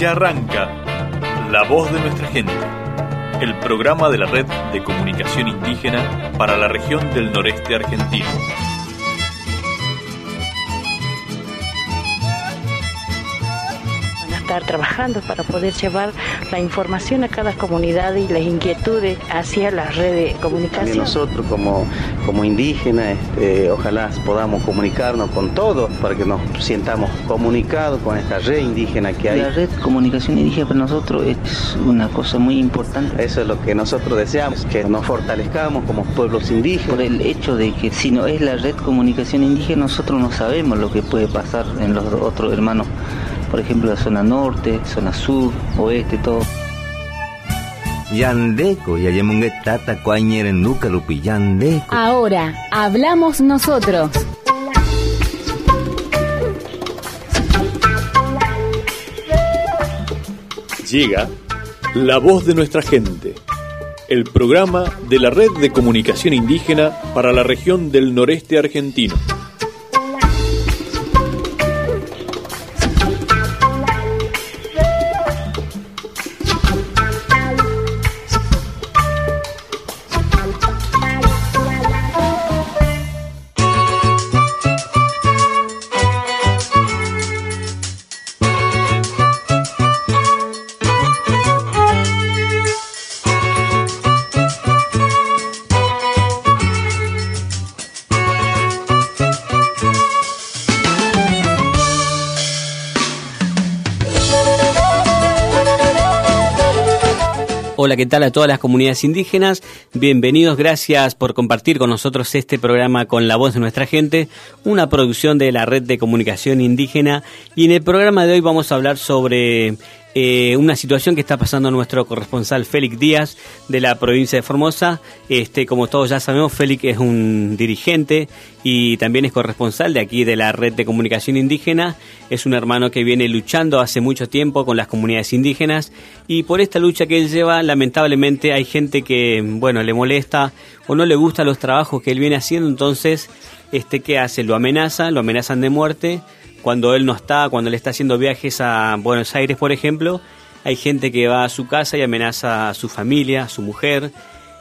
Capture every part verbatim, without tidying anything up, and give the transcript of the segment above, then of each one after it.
arranca La Voz de Nuestra Gente, el programa de la Red de Comunicación Indígena para la región del noreste argentino. Estar trabajando para poder llevar la información a cada comunidad y las inquietudes hacia la red de comunicación. También nosotros como, como indígenas, este, ojalá podamos comunicarnos con todos para que nos sientamos comunicados con esta red indígena que hay. La red de comunicación indígena para nosotros es una cosa muy importante. Eso es lo que nosotros deseamos, que nos fortalezcamos como pueblos indígenas. Por el hecho de que si no es la red de comunicación indígena, nosotros no sabemos lo que puede pasar en los otros hermanos. Por ejemplo, la zona norte, zona sur, oeste, todo. Yandeco, yayemungue tata cuañere nuca lupi yandeco. Ahora, hablamos nosotros. Llega La Voz de Nuestra Gente, el programa de la Red de Comunicación Indígena para la región del noreste argentino. Hola, ¿qué tal a todas las comunidades indígenas? Bienvenidos, gracias por compartir con nosotros este programa con la voz de nuestra gente, una producción de la Red de Comunicación Indígena. Y en el programa de hoy vamos a hablar sobre eh, una situación que está pasando nuestro corresponsal Félix Díaz de la provincia de Formosa. Este, como todos ya sabemos, Félix es un dirigente y también es corresponsal de aquí de la Red de Comunicación Indígena. Es un hermano que viene luchando hace mucho tiempo con las comunidades indígenas, y por esta lucha que él lleva, lamentablemente hay gente que, bueno, le molesta o no le gustan los trabajos que él viene haciendo. Entonces, este, ¿qué hace? Lo amenazan, lo amenazan de muerte. Cuando él no está, cuando él está haciendo viajes a Buenos Aires, por ejemplo, hay gente que va a su casa y amenaza a su familia, a su mujer.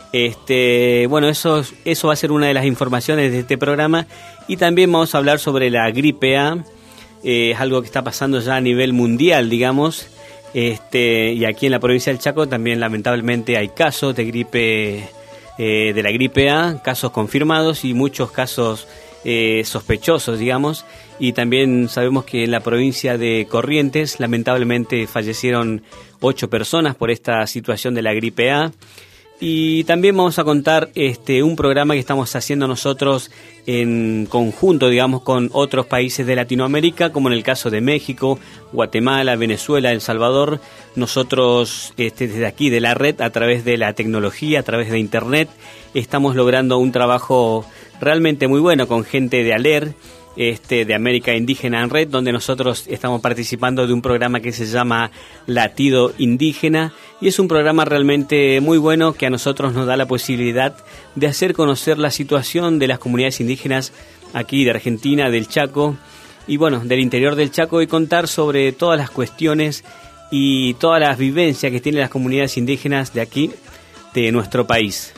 Este, bueno, eso, eso va a ser una de las informaciones de este programa. Y también vamos a hablar sobre la gripe A. Eh, es algo que está pasando ya a nivel mundial, digamos. Este, y aquí en la provincia del Chaco también lamentablemente hay casos de gripe, eh, de la gripe A, casos confirmados y muchos casos eh, sospechosos, digamos. Y también sabemos que en la provincia de Corrientes lamentablemente fallecieron ocho personas por esta situación de la gripe A. Y también vamos a contar este un programa que estamos haciendo nosotros en conjunto, digamos, con otros países de Latinoamérica, como en el caso de México, Guatemala, Venezuela, El Salvador. Nosotros este, desde aquí de la red, a través de la tecnología, a través de Internet, estamos logrando un trabajo realmente muy bueno con gente de ALER, Este, de América Indígena en Red, donde nosotros estamos participando de un programa que se llama Latido Indígena, y es un programa realmente muy bueno que a nosotros nos da la posibilidad de hacer conocer la situación de las comunidades indígenas aquí de Argentina, del Chaco, y bueno, del interior del Chaco, y contar sobre todas las cuestiones y todas las vivencias que tienen las comunidades indígenas de aquí, de nuestro país.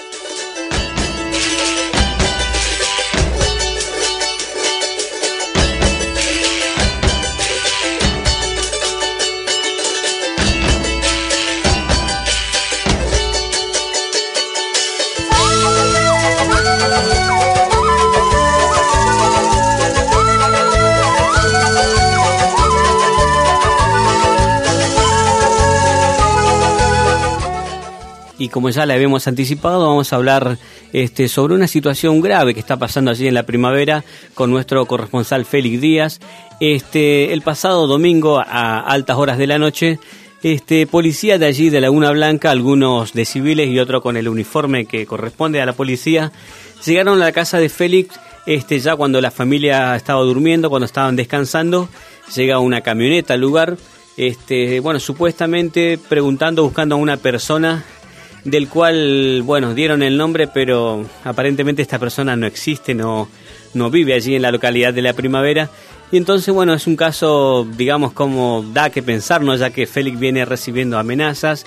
Y como ya le habíamos anticipado, vamos a hablar este, sobre una situación grave que está pasando allí en la primavera con nuestro corresponsal Félix Díaz. Este, el pasado domingo a altas horas de la noche, este, policía de allí de Laguna Blanca, algunos de civiles y otro con el uniforme que corresponde a la policía, llegaron a la casa de Félix este, ya cuando la familia estaba durmiendo, cuando estaban descansando. Llega una camioneta al lugar, este, bueno, supuestamente preguntando, buscando a una persona del cual, bueno, dieron el nombre, pero aparentemente esta persona no existe, no, no vive allí en la localidad de La Primavera. Y entonces, bueno, es un caso, digamos, como da que pensar, ¿no? Ya que Félix viene recibiendo amenazas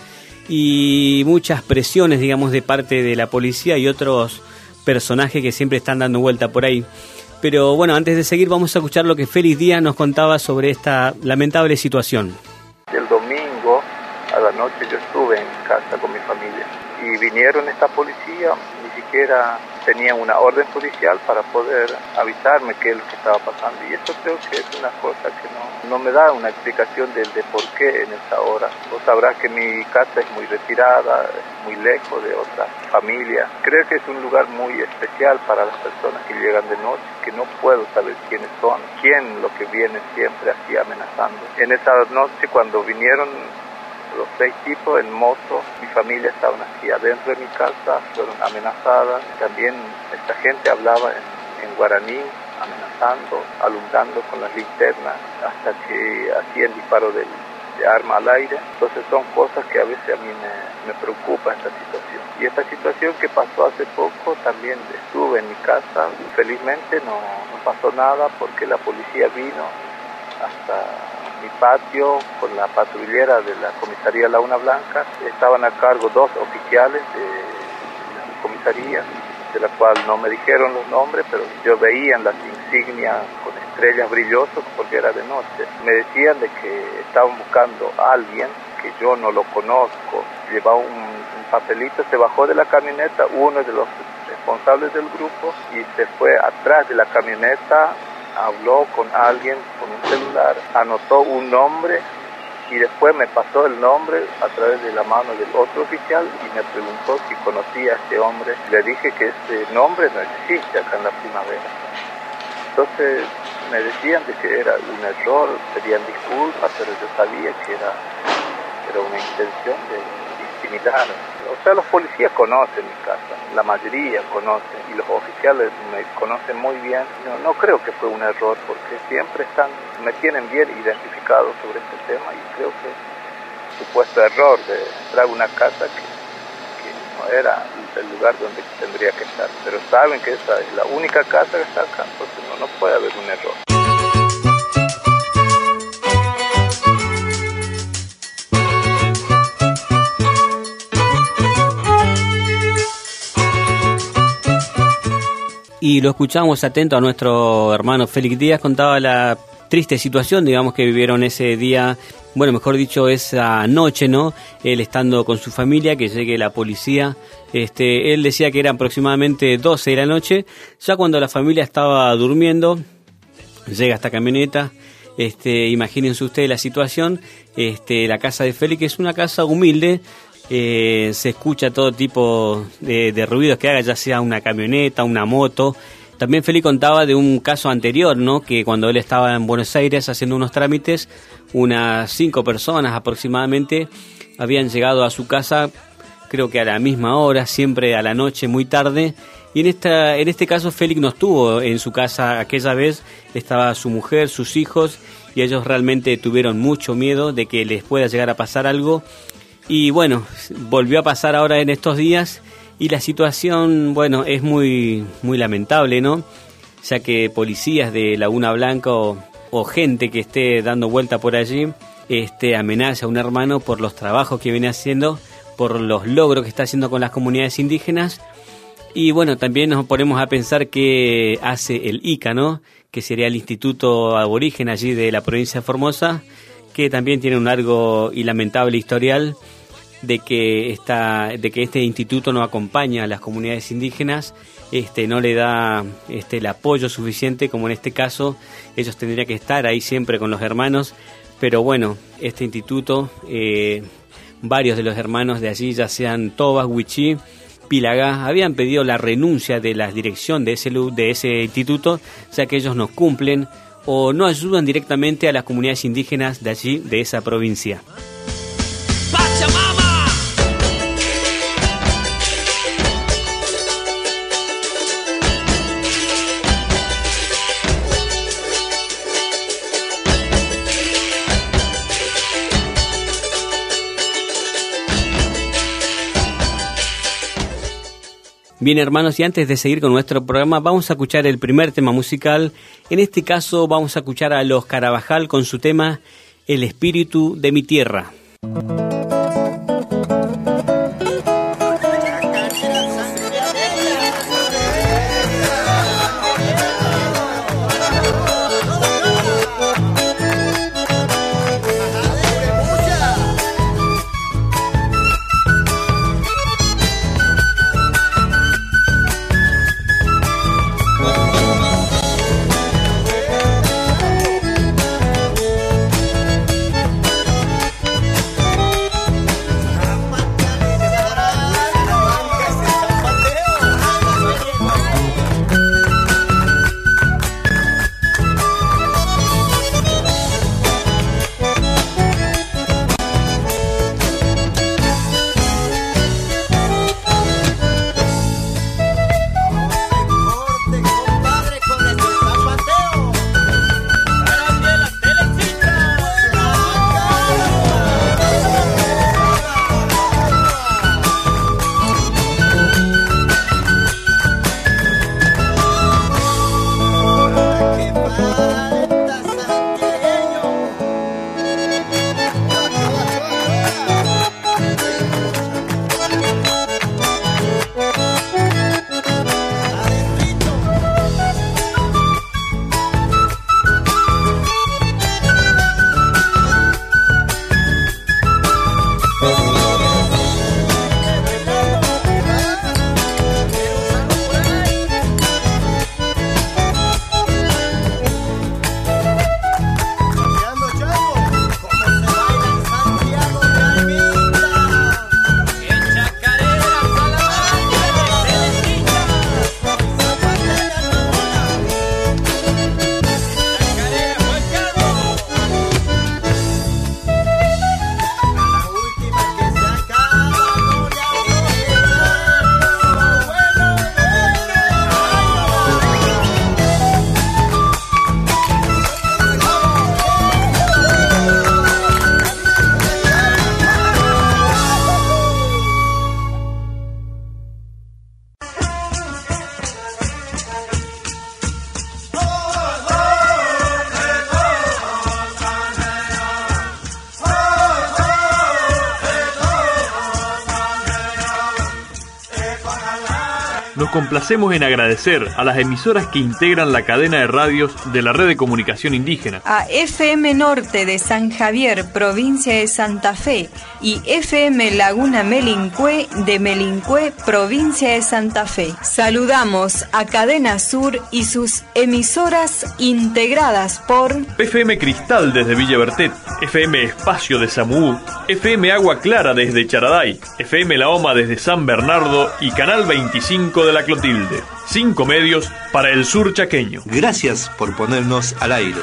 y muchas presiones, digamos, de parte de la policía y otros personajes que siempre están dando vuelta por ahí. Pero bueno, antes de seguir vamos a escuchar lo que Félix Díaz nos contaba sobre esta lamentable situación. El domingo a la noche yo estuve en casa con mi familia y vinieron esta policía, ni siquiera tenían una orden judicial para poder avisarme qué es lo que estaba pasando, y eso creo que es una cosa que no, no me da una explicación de, de por qué en esta hora. Vos sabrás que mi casa es muy retirada, es muy lejos de otra familia. Creo que es un lugar muy especial para las personas que llegan de noche, que no puedo saber quiénes son, quién lo que viene siempre así amenazando. En esa noche cuando vinieron los seis tipos en moto, mi familia estaban aquí adentro de mi casa, fueron amenazadas. También esta gente hablaba en, en guaraní, amenazando, alumbrando con las linternas, hasta que hacían disparo de, de arma al aire. Entonces son cosas que a veces a mí me, me preocupa esta situación. Y esta situación que pasó hace poco, también estuve en mi casa, felizmente no, no pasó nada porque la policía vino hasta mi patio con la patrullera de la comisaría Laguna Blanca. Estaban a cargo dos oficiales de la comisaría, de la cual no me dijeron los nombres, pero yo veía las insignias con estrellas brillosas porque era de noche. Me decían de que estaban buscando a alguien que yo no lo conozco. Llevaba un, un papelito, se bajó de la camioneta uno de los responsables del grupo y se fue atrás de la camioneta, habló con alguien con un celular, anotó un nombre y después me pasó el nombre a través de la mano del otro oficial y me preguntó si conocía a este hombre. Le dije que ese nombre no existe acá en la Primavera. Entonces me decían de que era un error, pedían disculpas, pero yo sabía que era, era una intención de intimidar. O sea, los policías conocen mi casa, la mayoría conocen, y los oficiales me conocen muy bien. No, no creo que fue un error, porque siempre están, me tienen bien identificado sobre este tema, y creo que supuesto error de entrar a una casa que, que no era el lugar donde tendría que estar. Pero saben que esa es la única casa que está acá, entonces no, no puede haber un error. Y lo escuchamos atento a nuestro hermano Félix Díaz, contaba la triste situación, digamos, que vivieron ese día, bueno, mejor dicho, esa noche, ¿no? Él estando con su familia, que llegue la policía. Este, él decía que eran aproximadamente doce de la noche, ya cuando la familia estaba durmiendo, llega esta camioneta. Este, imagínense ustedes la situación. Este, la casa de Félix es una casa humilde. Eh, se escucha todo tipo de, de ruidos que haga, ya sea una camioneta, una moto. También Félix contaba de un caso anterior, ¿no? Que cuando él estaba en Buenos Aires haciendo unos trámites, unas cinco personas aproximadamente habían llegado a su casa, creo que a la misma hora, siempre a la noche, muy tarde. Y en esta, en este caso Félix no estuvo en su casa aquella vez, estaba su mujer, sus hijos, y ellos realmente tuvieron mucho miedo de que les pueda llegar a pasar algo. Y bueno, volvió a pasar ahora en estos días y la situación, bueno, es muy muy lamentable, ¿no? Ya que policías de Laguna Blanca o, o gente que esté dando vuelta por allí este, amenaza a un hermano por los trabajos que viene haciendo, por los logros que está haciendo con las comunidades indígenas. Y bueno, también nos ponemos a pensar qué hace el I C A, ¿no? Que sería el Instituto Aborigen allí de la provincia de Formosa, que también tiene un largo y lamentable historial de que esta, de que este instituto no acompaña a las comunidades indígenas, este, no le da este, el apoyo suficiente, como en este caso ellos tendrían que estar ahí siempre con los hermanos, pero bueno, este instituto, eh, varios de los hermanos de allí, ya sean Tobas, Huichí, Pilagá, habían pedido la renuncia de la dirección de ese, de ese instituto, ya que ellos no cumplen o no ayudan directamente a las comunidades indígenas de allí, de esa provincia. Bien, hermanos, y antes de seguir con nuestro programa, vamos a escuchar el primer tema musical. En este caso vamos a escuchar a Los Carabajal con su tema El espíritu de mi tierra. Nos complacemos en agradecer a las emisoras que integran la cadena de radios de la Red de Comunicación Indígena. A F M Norte de San Javier, provincia de Santa Fe, y F M Laguna Melincué de Melincué, provincia de Santa Fe. Saludamos a Cadena Sur y sus emisoras integradas por F M Cristal desde Villa Bertet, F M Espacio de Samuú, F M Agua Clara desde Charaday, F M La Oma desde San Bernardo y Canal veinticinco de La Clotilde. Cinco medios para el sur chaqueño. Gracias por ponernos al aire.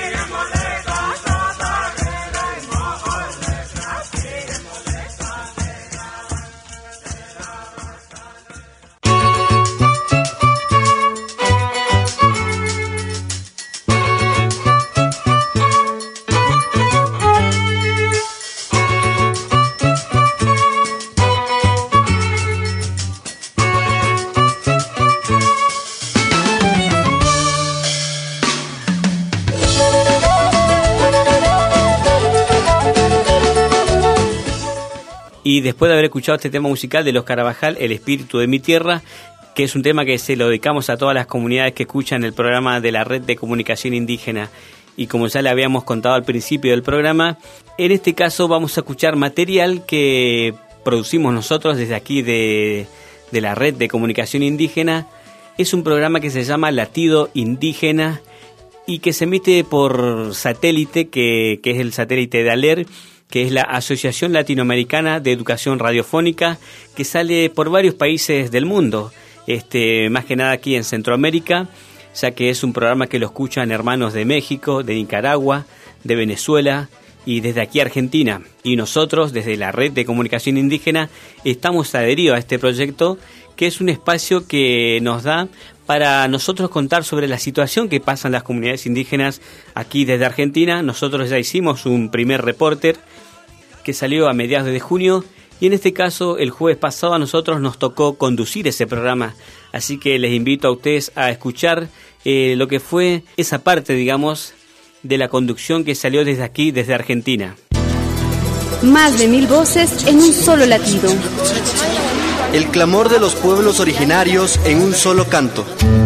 Y después de haber escuchado este tema musical de Los Carabajal, El espíritu de mi tierra, que es un tema que se lo dedicamos a todas las comunidades que escuchan el programa de la Red de Comunicación Indígena. Y como ya le habíamos contado al principio del programa, en este caso vamos a escuchar material que producimos nosotros desde aquí de, de la Red de Comunicación Indígena. Es un programa que se llama Latido Indígena y que se emite por satélite, que, que es el satélite de ALER, que es la Asociación Latinoamericana de Educación Radiofónica, que sale por varios países del mundo, este, más que nada aquí en Centroamérica, ya que es un programa que lo escuchan hermanos de México, de Nicaragua, de Venezuela y desde aquí Argentina. Y nosotros, desde la Red de Comunicación Indígena, estamos adheridos a este proyecto, que es un espacio que nos da para nosotros contar sobre la situación que pasan las comunidades indígenas aquí desde Argentina. Nosotros ya hicimos un primer reporter que salió a mediados de junio y en este caso el jueves pasado a nosotros nos tocó conducir ese programa, así que les invito a ustedes a escuchar eh, lo que fue esa parte, digamos, de la conducción que salió desde aquí, desde Argentina. Más de mil voces en un solo latido. El clamor de los pueblos originarios en un solo canto.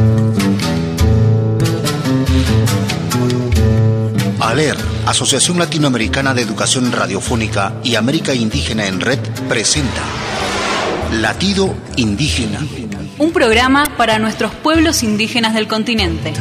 ALER, Asociación Latinoamericana de Educación Radiofónica y América Indígena en Red, presenta Latido Indígena. Un programa para nuestros pueblos indígenas del continente.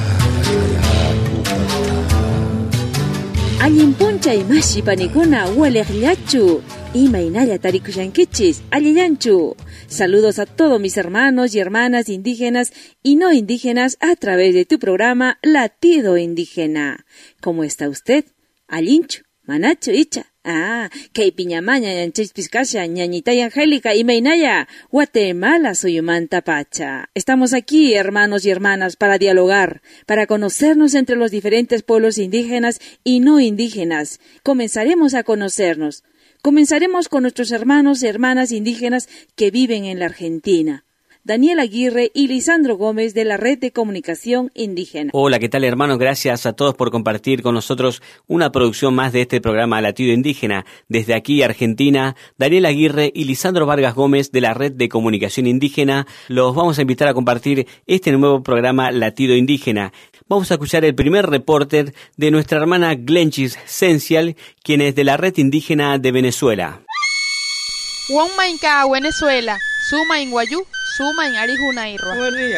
Allimpuncha y mashi panicuna huelegliachu y mainaya tarikushankichis aliyanchu. Saludos a todos mis hermanos y hermanas indígenas y no indígenas a través de tu programa Latido Indígena. ¿Cómo está usted? Alinchu, manacho, icha. Ah, que piñamaña yanchis piscasha, ñañita y Angélica y Mainaya, Guatemala suyumanta pacha. Estamos aquí, hermanos y hermanas, para dialogar, para conocernos entre los diferentes pueblos indígenas y no indígenas. Comenzaremos a conocernos. Comenzaremos con nuestros hermanos y hermanas indígenas que viven en la Argentina. Daniel Aguirre y Lisandro Gómez de la Red de Comunicación Indígena. Hola, ¿qué tal, hermanos? Gracias a todos por compartir con nosotros una producción más de este programa Latido Indígena. Desde aquí, Argentina, Daniel Aguirre y Lisandro Vargas Gómez de la Red de Comunicación Indígena los vamos a invitar a compartir este nuevo programa Latido Indígena. Vamos a escuchar el primer reporter de nuestra hermana Glenchis Sencial, quien es de la Red Indígena de Venezuela. Huanmainca, Venezuela, Suma en Guayú, Suma en Arijunairroa.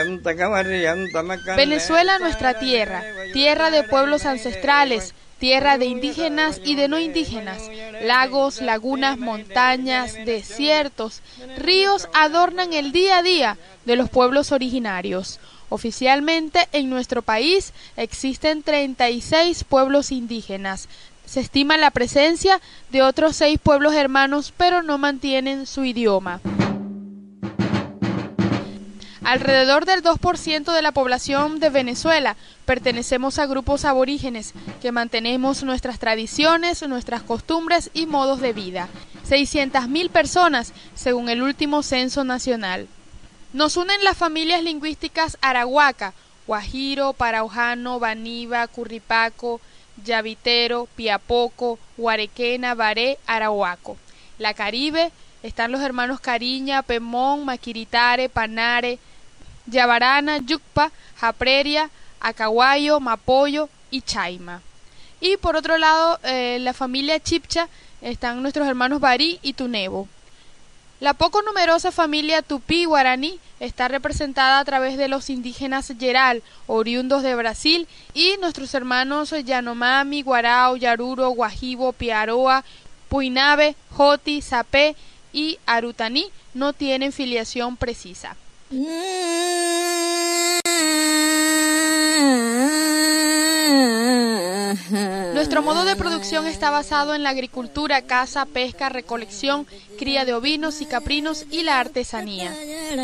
Venezuela, nuestra tierra, tierra de pueblos ancestrales, tierra de indígenas y de no indígenas. Lagos, lagunas, montañas, desiertos, ríos adornan el día a día de los pueblos originarios. Oficialmente, en nuestro país existen treinta y seis pueblos indígenas. Se estima la presencia de otros seis pueblos hermanos, pero no mantienen su idioma. Alrededor del dos por ciento de la población de Venezuela pertenecemos a grupos aborígenes que mantenemos nuestras tradiciones, nuestras costumbres y modos de vida. seiscientas mil personas, según el último censo nacional. Nos unen las familias lingüísticas arahuaca, guajiro, paraujano, baniba, curripaco, yavitero, piapoco, guarequena, baré, arahuaco. La Caribe, están los hermanos Cariña, Pemón, Maquiritare, Panare, Yabarana, Yucpa, Japreria, Acahuayo, Mapoyo y Chaima. Y por otro lado, eh, la familia Chipcha, están nuestros hermanos Barí y Tunebo. La poco numerosa familia Tupí Guaraní está representada a través de los indígenas Yeral, oriundos de Brasil, y nuestros hermanos Yanomami, Guarao, Yaruro, Guajibo, Piaroa, Puinabe, Joti, Sapé y Arutaní no tienen filiación precisa. Nuestro modo de producción está basado en la agricultura, caza, pesca, recolección, cría de ovinos y caprinos y la artesanía.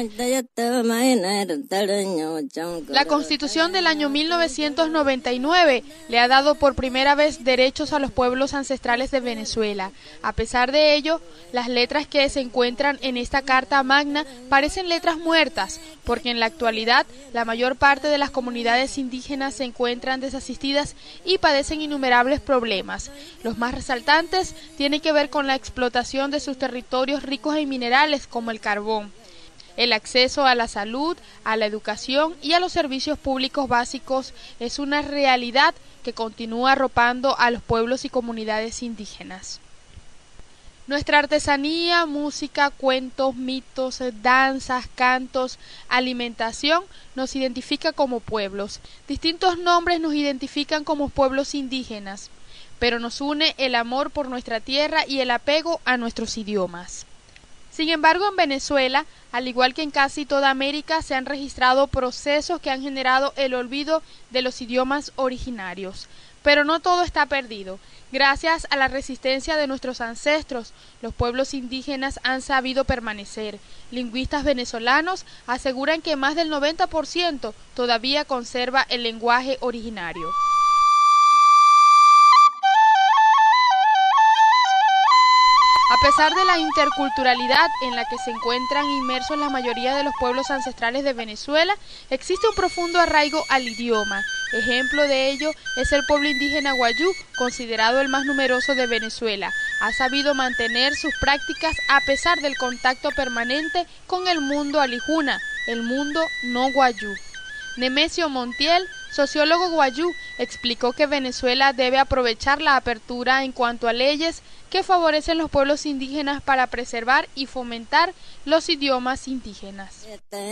La Constitución del año mil novecientos noventa y nueve le ha dado por primera vez derechos a los pueblos ancestrales de Venezuela. A pesar de ello, las letras que se encuentran en esta Carta Magna parecen letras muertas, porque en la actualidad la mayor parte de las comunidades indígenas se encuentran desasistidas y padecen innumerables problemas. Los más resaltantes tienen que ver con la explotación de sus territorios ricos en minerales como el carbón, el acceso a la salud, a la educación y a los servicios públicos básicos es una realidad que continúa arropando a los pueblos y comunidades indígenas. Nuestra artesanía, música, cuentos, mitos, danzas, cantos, alimentación nos identifica como pueblos. Distintos nombres nos identifican como pueblos indígenas, pero nos une el amor por nuestra tierra y el apego a nuestros idiomas. Sin embargo, en Venezuela, al igual que en casi toda América, se han registrado procesos que han generado el olvido de los idiomas originarios. Pero no todo está perdido. Gracias a la resistencia de nuestros ancestros, los pueblos indígenas han sabido permanecer. Lingüistas venezolanos aseguran que más del noventa por ciento todavía conserva el lenguaje originario. A A pesar de la interculturalidad en la que se encuentran inmersos la mayoría de los pueblos ancestrales de Venezuela, existe un profundo arraigo al idioma. Ejemplo de ello es el pueblo indígena guayú, considerado el más numeroso de Venezuela. Ha sabido mantener sus prácticas a pesar del contacto permanente con el mundo alijuna, el mundo no guayú. Nemesio Montiel, sociólogo guayú, explicó que Venezuela debe aprovechar la apertura en cuanto a leyes que favorecen los pueblos indígenas para preservar y fomentar los idiomas indígenas.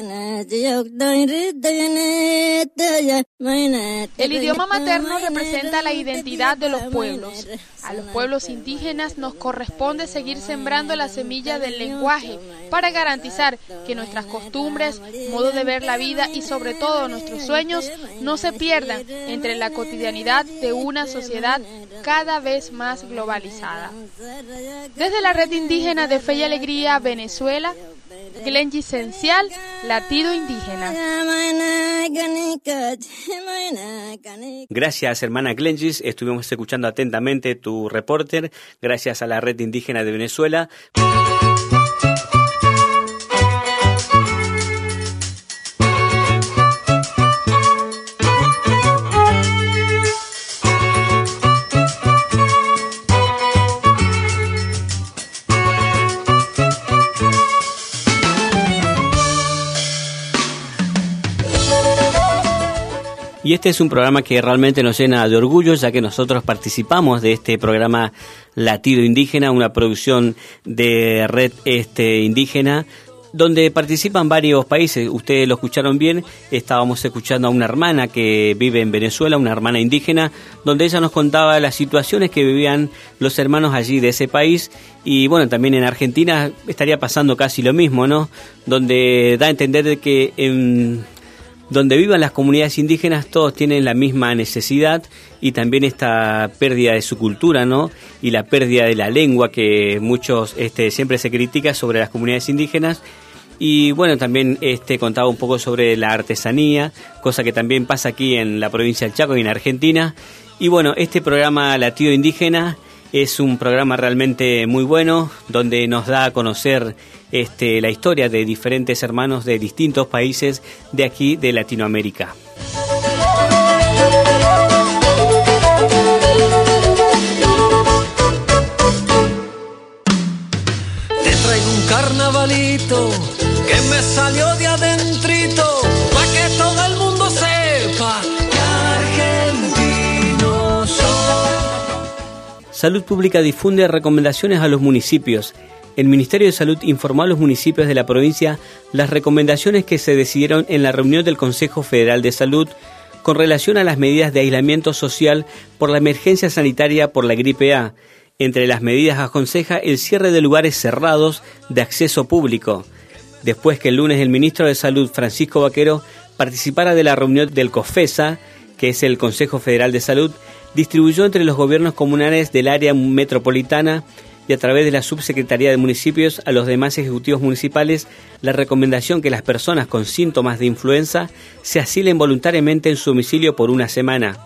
El idioma materno representa la identidad de los pueblos. A los pueblos indígenas nos corresponde seguir sembrando la semilla del lenguaje para garantizar que nuestras costumbres, modo de ver la vida y sobre todo nuestros sueños no se pierdan entre la cotidianidad de una sociedad cada vez más globalizada. Desde la Red Indígena de Fe y Alegría, Venezuela, Glengy Esencial, Latido Indígena. Gracias, hermana Glengy. Estuvimos escuchando atentamente tu reporter. Gracias a la Red Indígena de Venezuela. Y este es un programa que realmente nos llena de orgullo, ya que nosotros participamos de este programa Latido Indígena, una producción de Red este, Indígena, donde participan varios países. Ustedes lo escucharon bien, estábamos escuchando a una hermana que vive en Venezuela, una hermana indígena, donde ella nos contaba las situaciones que vivían los hermanos allí de ese país. Y bueno, también en Argentina estaría pasando casi lo mismo, ¿no? Donde da a entender de que en donde vivan las comunidades indígenas todos tienen la misma necesidad y también esta pérdida de su cultura, ¿no? Y la pérdida de la lengua que muchos este, siempre se critica sobre las comunidades indígenas. Y bueno, también este contaba un poco sobre la artesanía, cosa que también pasa aquí en la provincia del Chaco y en Argentina. Y bueno, este programa Latido Indígena es un programa realmente muy bueno, donde nos da a conocer este, la historia de diferentes hermanos de distintos países de aquí de Latinoamérica. Te traigo un carnavalito que me salió de adentrito, para que todo el mundo sepa que argentinos son. Salud Pública difunde recomendaciones a los municipios. El Ministerio de Salud informó a los municipios de la provincia las recomendaciones que se decidieron en la reunión del Consejo Federal de Salud con relación a las medidas de aislamiento social por la emergencia sanitaria por la gripe A. Entre las medidas aconseja el cierre de lugares cerrados de acceso público. Después que el lunes el ministro de Salud, Francisco Vaquero, participara de la reunión del COFESA, que es el Consejo Federal de Salud, distribuyó entre los gobiernos comunales del área metropolitana y a través de la Subsecretaría de Municipios a los demás ejecutivos municipales la recomendación que las personas con síntomas de influenza se asilen voluntariamente en su domicilio por una semana.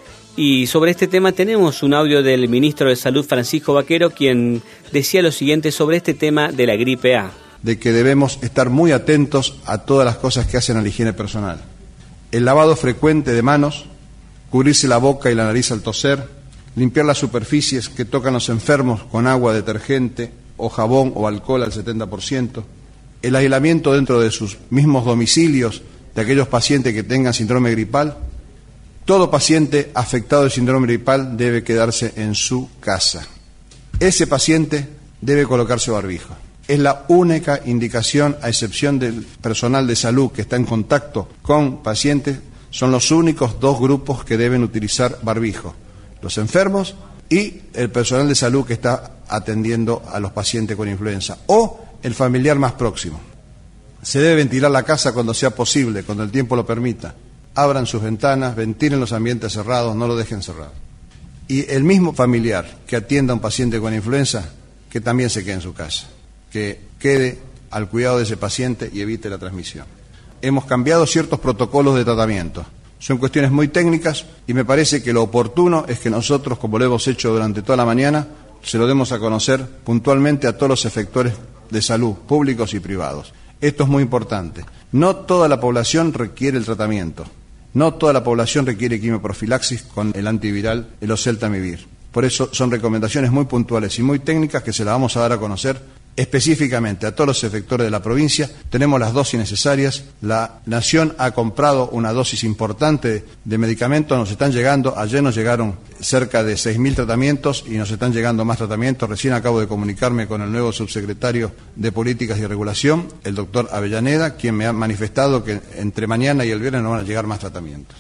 Y sobre este tema tenemos un audio del ministro de Salud, Francisco Vaquero, quien decía lo siguiente sobre este tema de la gripe A. De que debemos estar muy atentos a todas las cosas que hacen a la higiene personal. El lavado frecuente de manos, cubrirse la boca y la nariz al toser, limpiar las superficies que tocan los enfermos con agua, detergente o jabón o alcohol al setenta por ciento, el aislamiento dentro de sus mismos domicilios de aquellos pacientes que tengan síndrome gripal. Todo paciente afectado de síndrome gripal debe quedarse en su casa. Ese paciente debe colocarse barbijo. Es la única indicación, a excepción del personal de salud que está en contacto con pacientes, son los únicos dos grupos que deben utilizar barbijo: los enfermos y el personal de salud que está atendiendo a los pacientes con influenza, o el familiar más próximo. Se debe ventilar la casa cuando sea posible, cuando el tiempo lo permita. Abran sus ventanas, ventilen los ambientes cerrados, no lo dejen cerrado. Y el mismo familiar que atienda a un paciente con influenza, que también se quede en su casa, que quede al cuidado de ese paciente y evite la transmisión. Hemos cambiado ciertos protocolos de tratamiento. Son cuestiones muy técnicas y me parece que lo oportuno es que nosotros, como lo hemos hecho durante toda la mañana, se lo demos a conocer puntualmente a todos los efectores de salud, públicos y privados. Esto es muy importante. No toda la población requiere el tratamiento. No toda la población requiere quimioprofilaxis con el antiviral, el oseltamivir. Por eso son recomendaciones muy puntuales y muy técnicas que se las vamos a dar a conocer específicamente a todos los efectores de la provincia. Tenemos las dosis necesarias. La Nación ha comprado una dosis importante de medicamentos. Nos están llegando, ayer nos llegaron cerca de seis mil tratamientos y nos están llegando más tratamientos. Recién acabo de comunicarme con el nuevo subsecretario de Políticas y Regulación, el doctor Avellaneda, quien me ha manifestado que entre mañana y el viernes nos van a llegar más tratamientos.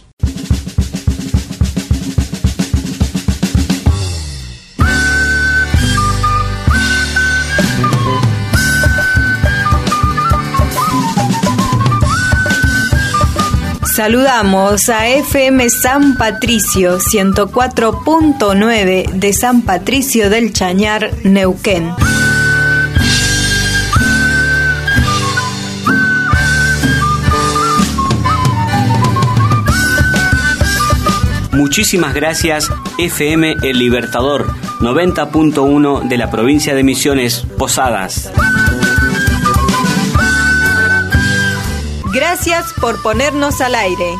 Saludamos a F M San Patricio ciento cuatro punto nueve de San Patricio del Chañar, Neuquén. Muchísimas gracias F M El Libertador, noventa punto uno de la provincia de Misiones, Posadas. Gracias por ponernos al aire.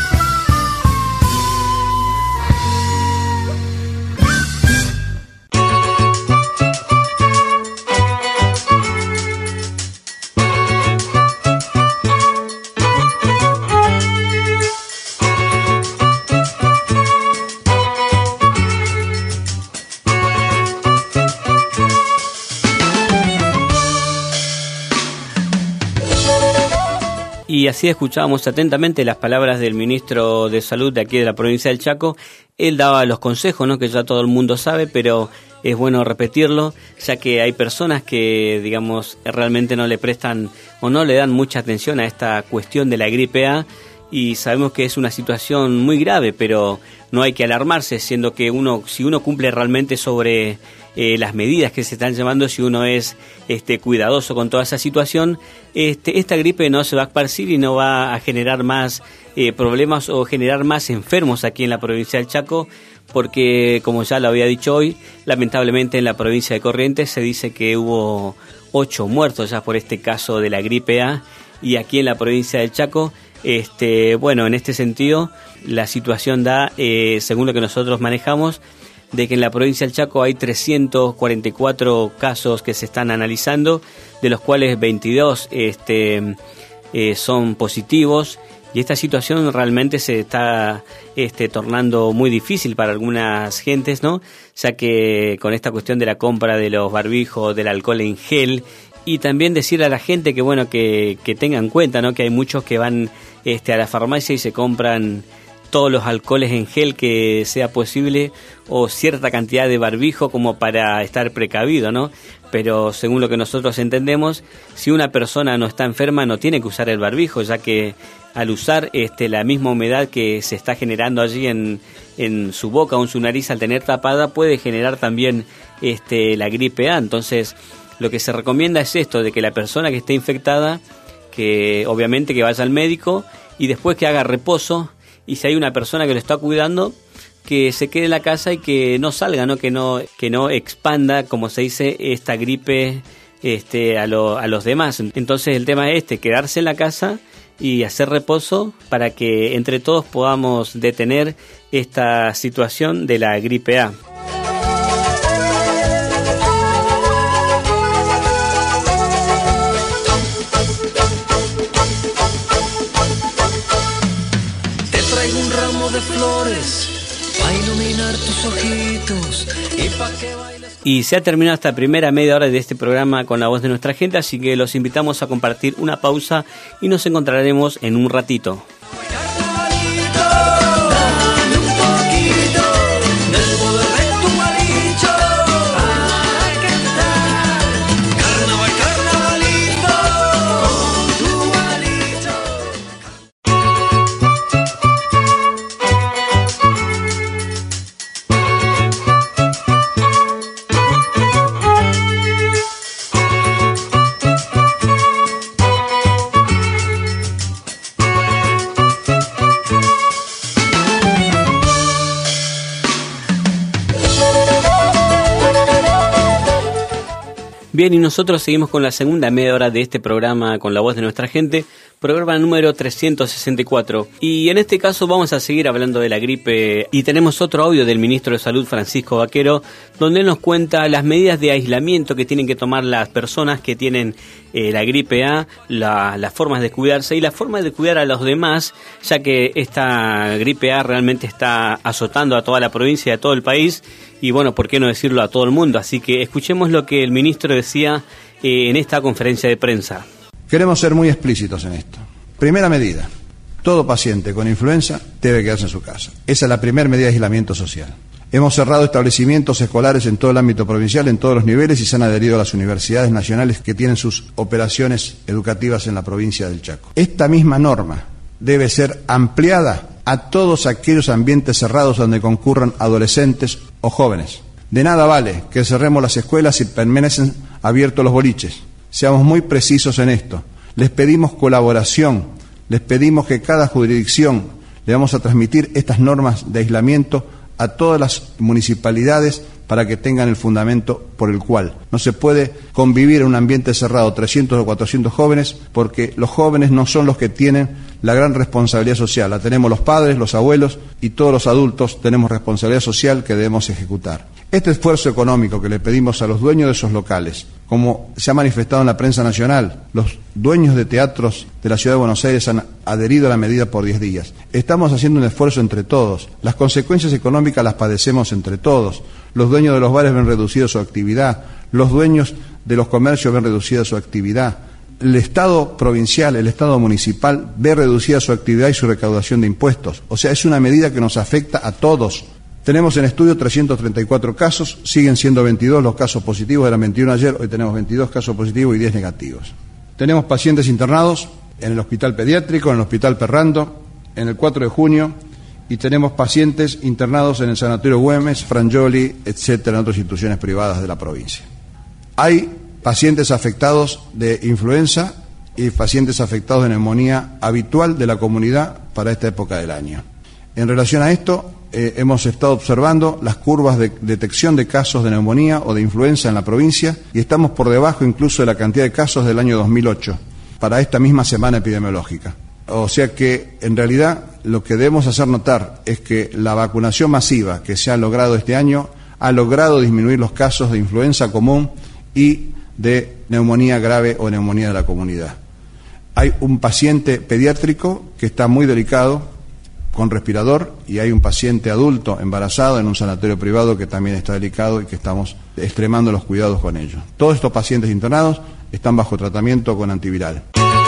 Y así escuchábamos atentamente las palabras del ministro de Salud de aquí de la provincia del Chaco. Él daba los consejos, ¿no?, que ya todo el mundo sabe, pero es bueno repetirlo, ya que hay personas que, digamos, realmente no le prestan o no le dan mucha atención a esta cuestión de la gripe A, y sabemos que es una situación muy grave, pero no hay que alarmarse, siendo que uno, si uno cumple realmente sobre eh, las medidas que se están llevando, si uno es este, cuidadoso con toda esa situación, este, esta gripe no se va a esparcir y no va a generar más eh, problemas o generar más enfermos aquí en la provincia del Chaco, porque, como ya lo había dicho hoy, lamentablemente en la provincia de Corrientes se dice que hubo ocho muertos ya por este caso de la gripe A, y aquí en la provincia del Chaco, este, bueno, en este sentido, la situación da, eh, según lo que nosotros manejamos, de que en la provincia del Chaco hay trescientos cuarenta y cuatro casos que se están analizando, de los cuales veintidós este, eh, son positivos, y esta situación realmente se está este, tornando muy difícil para algunas gentes, ¿no? Ya que con esta cuestión de la compra de los barbijos, del alcohol en gel, y también decirle a la gente que bueno que, que tengan en cuenta, ¿no?, que hay muchos que van este, a la farmacia y se compran todos los alcoholes en gel que sea posible, o cierta cantidad de barbijo como para estar precavido, ¿no? Pero según lo que nosotros entendemos, si una persona no está enferma no tiene que usar el barbijo, ya que al usar este, la misma humedad que se está generando allí en, en su boca o en su nariz al tener tapada, puede generar también este, la gripe A. Entonces, lo que se recomienda es esto, de que la persona que esté infectada, que obviamente que vaya al médico y después que haga reposo, y si hay una persona que lo está cuidando, que se quede en la casa y que no salga, ¿no? Que no que no expanda, como se dice, esta gripe este, a, lo, a los demás. Entonces el tema es este, quedarse en la casa y hacer reposo para que entre todos podamos detener esta situación de la gripe A. Y se ha terminado esta primera media hora de este programa con la voz de nuestra gente, así que los invitamos a compartir una pausa y nos encontraremos en un ratito. Bien, y nosotros seguimos con la segunda media hora de este programa Con la Voz de Nuestra Gente, programa número trescientos sesenta y cuatro. Y en este caso vamos a seguir hablando de la gripe y tenemos otro audio del ministro de Salud, Francisco Vaquero, donde él nos cuenta las medidas de aislamiento que tienen que tomar las personas que tienen eh, la gripe A, la, las formas de cuidarse y la forma de cuidar a los demás, ya que esta gripe A realmente está azotando a toda la provincia y a todo el país y bueno, ¿por qué no decirlo a todo el mundo? Así que escuchemos lo que el ministro decía eh, en esta conferencia de prensa. Queremos ser muy explícitos en esto. Primera medida, todo paciente con influenza debe quedarse en su casa. Esa es la primera medida de aislamiento social. Hemos cerrado establecimientos escolares en todo el ámbito provincial, en todos los niveles, y se han adherido a las universidades nacionales que tienen sus operaciones educativas en la provincia del Chaco. Esta misma norma debe ser ampliada a todos aquellos ambientes cerrados donde concurran adolescentes o jóvenes. De nada vale que cerremos las escuelas y permanecen abiertos los boliches. Seamos muy precisos en esto. Les pedimos colaboración, les pedimos que cada jurisdicción le vamos a transmitir estas normas de aislamiento a todas las municipalidades para que tengan el fundamento por el cual no se puede convivir en un ambiente cerrado trescientos o cuatrocientos jóvenes, porque los jóvenes no son los que tienen la gran responsabilidad social. La tenemos los padres, los abuelos y todos los adultos tenemos responsabilidad social que debemos ejecutar. Este esfuerzo económico que le pedimos a los dueños de esos locales, como se ha manifestado en la prensa nacional, los dueños de teatros de la Ciudad de Buenos Aires han adherido a la medida por diez días. Estamos haciendo un esfuerzo entre todos. Las consecuencias económicas las padecemos entre todos. Los dueños de los bares ven reducida su actividad, los dueños de los comercios ven reducida su actividad. El Estado provincial, el Estado municipal ve reducida su actividad y su recaudación de impuestos. O sea, es una medida que nos afecta a todos. Tenemos en estudio trescientos treinta y cuatro casos, siguen siendo veintidós los casos positivos, eran veintiuno ayer, hoy tenemos veintidós casos positivos y diez negativos. Tenemos pacientes internados en el hospital pediátrico, en el hospital Perrando, en el cuatro de junio, y tenemos pacientes internados en el Sanatorio Güemes, Frangioli, etcétera, en otras instituciones privadas de la provincia. Hay pacientes afectados de influenza y pacientes afectados de neumonía habitual de la comunidad para esta época del año. En relación a esto, eh, hemos estado observando las curvas de detección de casos de neumonía o de influenza en la provincia y estamos por debajo incluso de la cantidad de casos del año dos mil ocho para esta misma semana epidemiológica. O sea que, en realidad, lo que debemos hacer notar es que la vacunación masiva que se ha logrado este año ha logrado disminuir los casos de influenza común y de neumonía grave o neumonía de la comunidad. Hay un paciente pediátrico que está muy delicado, con respirador, y hay un paciente adulto embarazado en un sanatorio privado que también está delicado y que estamos extremando los cuidados con ellos. Todos estos pacientes internados están bajo tratamiento con antiviral.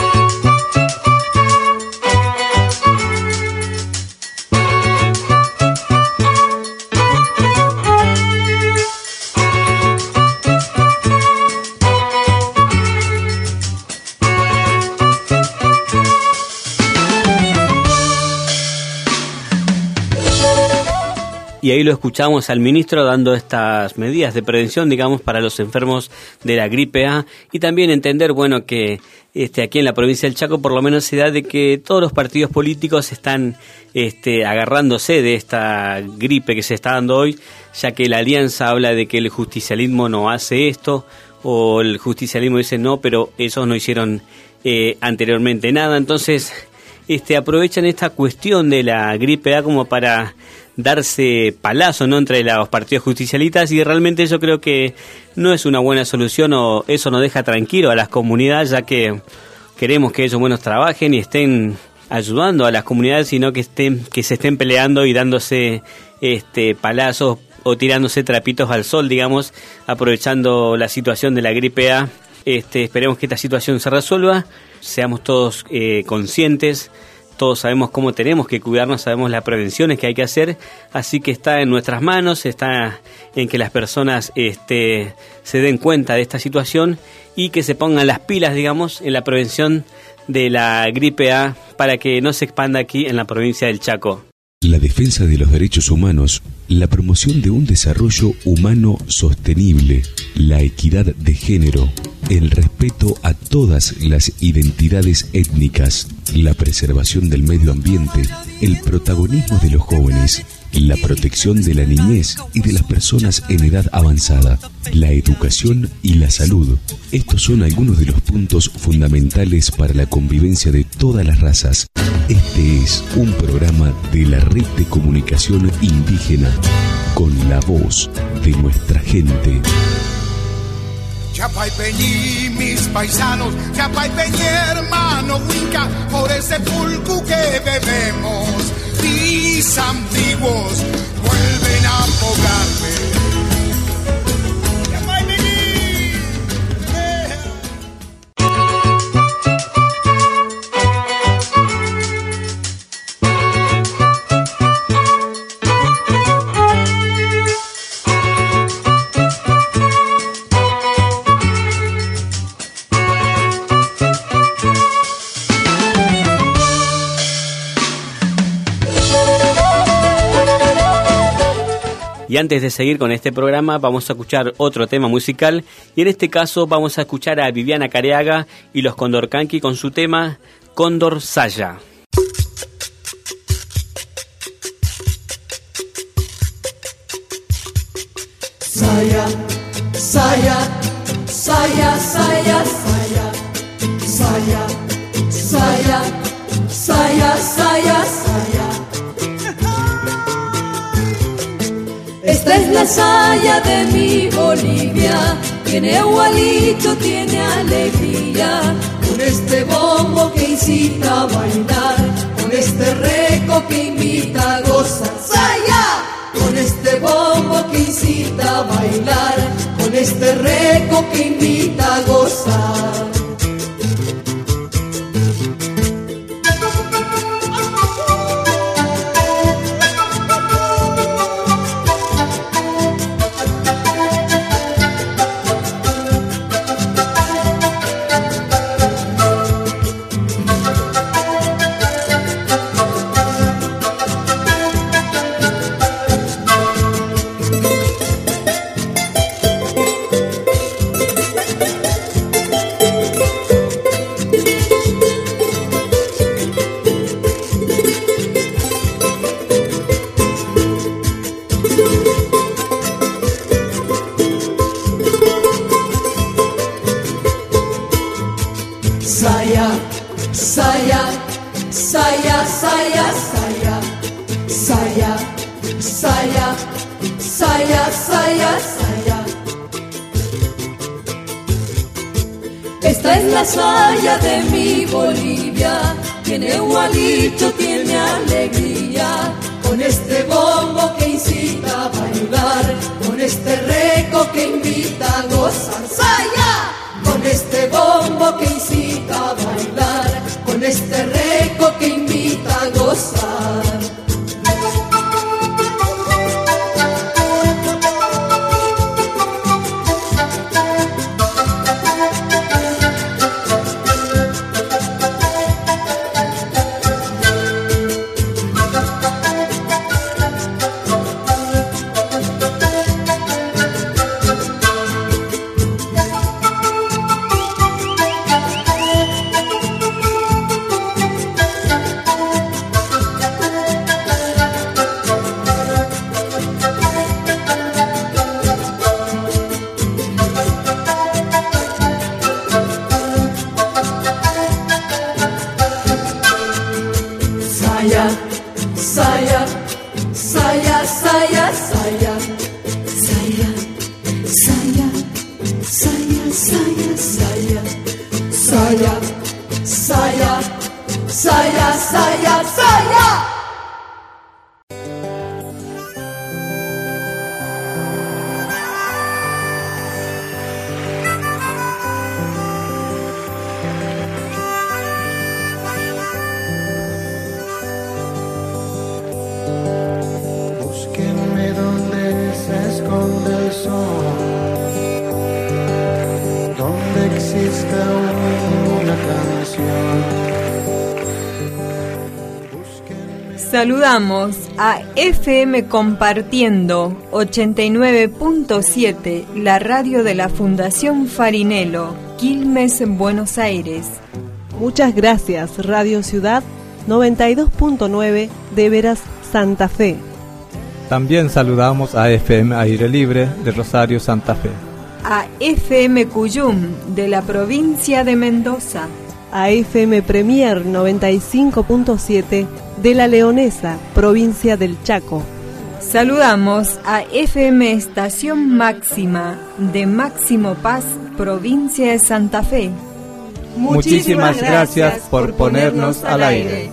Y ahí lo escuchamos al ministro dando estas medidas de prevención, digamos, para los enfermos de la gripe A, y también entender, bueno, que este aquí en la provincia del Chaco por lo menos se da de que todos los partidos políticos están este, agarrándose de esta gripe que se está dando hoy, ya que la alianza habla de que el justicialismo no hace esto, o el justicialismo dice no, pero esos no hicieron eh, anteriormente nada. Entonces este aprovechan esta cuestión de la gripe A como para darse palazo, ¿no?, entre los partidos justicialistas, y realmente yo creo que no es una buena solución, o eso no deja tranquilo a las comunidades, ya que queremos que ellos buenos trabajen y estén ayudando a las comunidades, sino que estén que se estén peleando y dándose este palazos o tirándose trapitos al sol, digamos, aprovechando la situación de la gripe A. Este, esperemos que esta situación se resuelva, seamos todos eh, conscientes. Todos sabemos cómo tenemos que cuidarnos, sabemos las prevenciones que hay que hacer, así que está en nuestras manos, está en que las personas este, se den cuenta de esta situación y que se pongan las pilas, digamos, en la prevención de la gripe A para que no se expanda aquí en la provincia del Chaco. La defensa de los derechos humanos, la promoción de un desarrollo humano sostenible, la equidad de género, el respeto a todas las identidades étnicas, la preservación del medio ambiente, el protagonismo de los jóvenes, la protección de la niñez y de las personas en edad avanzada, la educación y la salud. Estos son algunos de los puntos fundamentales para la convivencia de todas las razas. Este es un programa de la Red de Comunicación Indígena, con la voz de nuestra gente. Chapaipeñí, mis paisanos, Chapaipeñí, hermano Huinca, por ese pulcu que bebemos, mis antiguos vuelven a poblarme. Y antes de seguir con este programa vamos a escuchar otro tema musical, y en este caso vamos a escuchar a Viviana Careaga y los Condorcanqui con su tema Cóndor Saya. Saya, saya, saya, saya, saya, saya, saya, saya, saya, saya. Esta es la saya de mi Bolivia, tiene agualito, tiene alegría, con este bombo que incita a bailar, con este reco que invita a gozar. ¡Saya! Con este bombo que incita a bailar, con este reco que invita a gozar. Esta es la saya de mi Bolivia, tiene igualito, tiene alegría, con este bombo que incita a bailar, con este reco que invita a gozar. ¡Saya! Con este bombo que incita a bailar, con este reco que invita a gozar. Saludamos a F M Compartiendo ochenta y nueve punto siete, la radio de la Fundación Farinelo, Quilmes, Buenos Aires. Muchas gracias, Radio Ciudad noventa y dos punto nueve de Veras, Santa Fe. También saludamos a F M Aire Libre de Rosario, Santa Fe. A F M Cuyum de la provincia de Mendoza. A F M Premier noventa y cinco punto siete de La Leonesa, provincia del Chaco. Saludamos a F M Estación Máxima de Máximo Paz, provincia de Santa Fe. Muchísimas gracias por ponernos al aire.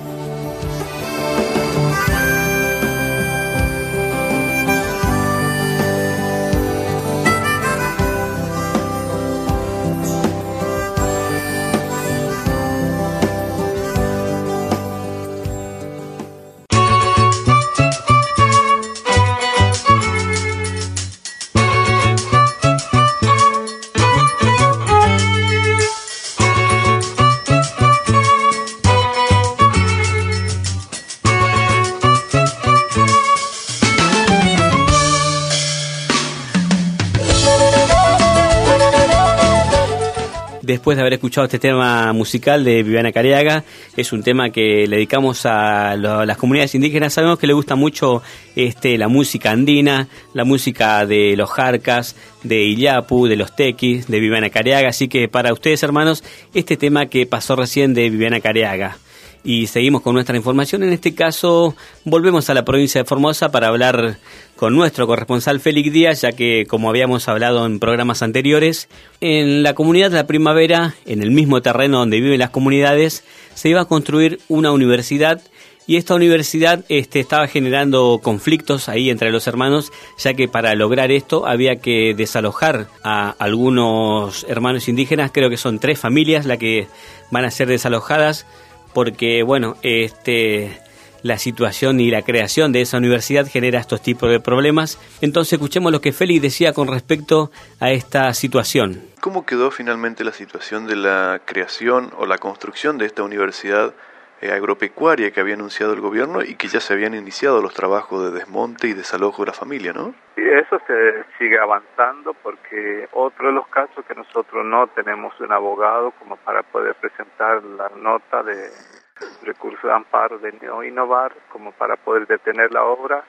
Después de haber escuchado este tema musical de Viviana Careaga, es un tema que le dedicamos a, lo, a las comunidades indígenas. Sabemos que le gusta mucho este, la música andina, la música de los Jarcas, de Illapu, de los Tequis, de Viviana Careaga. Así que para ustedes, hermanos, este tema que pasó recién de Viviana Careaga. Y seguimos con nuestra información. En este caso, volvemos a la provincia de Formosa para hablar con nuestro corresponsal Félix Díaz, ya que, como habíamos hablado en programas anteriores, en la comunidad de La Primavera, en el mismo terreno donde viven las comunidades, se iba a construir una universidad, y esta universidad este, estaba generando conflictos ahí entre los hermanos, ya que para lograr esto había que desalojar a algunos hermanos indígenas. Creo que son tres familias las que van a ser desalojadas, porque bueno, este, la situación y la creación de esa universidad genera estos tipos de problemas. Entonces escuchemos lo que Félix decía con respecto a esta situación. ¿Cómo quedó finalmente la situación de la creación o la construcción de esta universidad eh, agropecuaria que había anunciado el gobierno y que ya se habían iniciado los trabajos de desmonte y desalojo de la familia, ¿no? Y eso se sigue avanzando, porque otro de los casos que nosotros no tenemos un abogado como para poder presentar la nota de recurso de amparo de no innovar, como para poder detener la obra,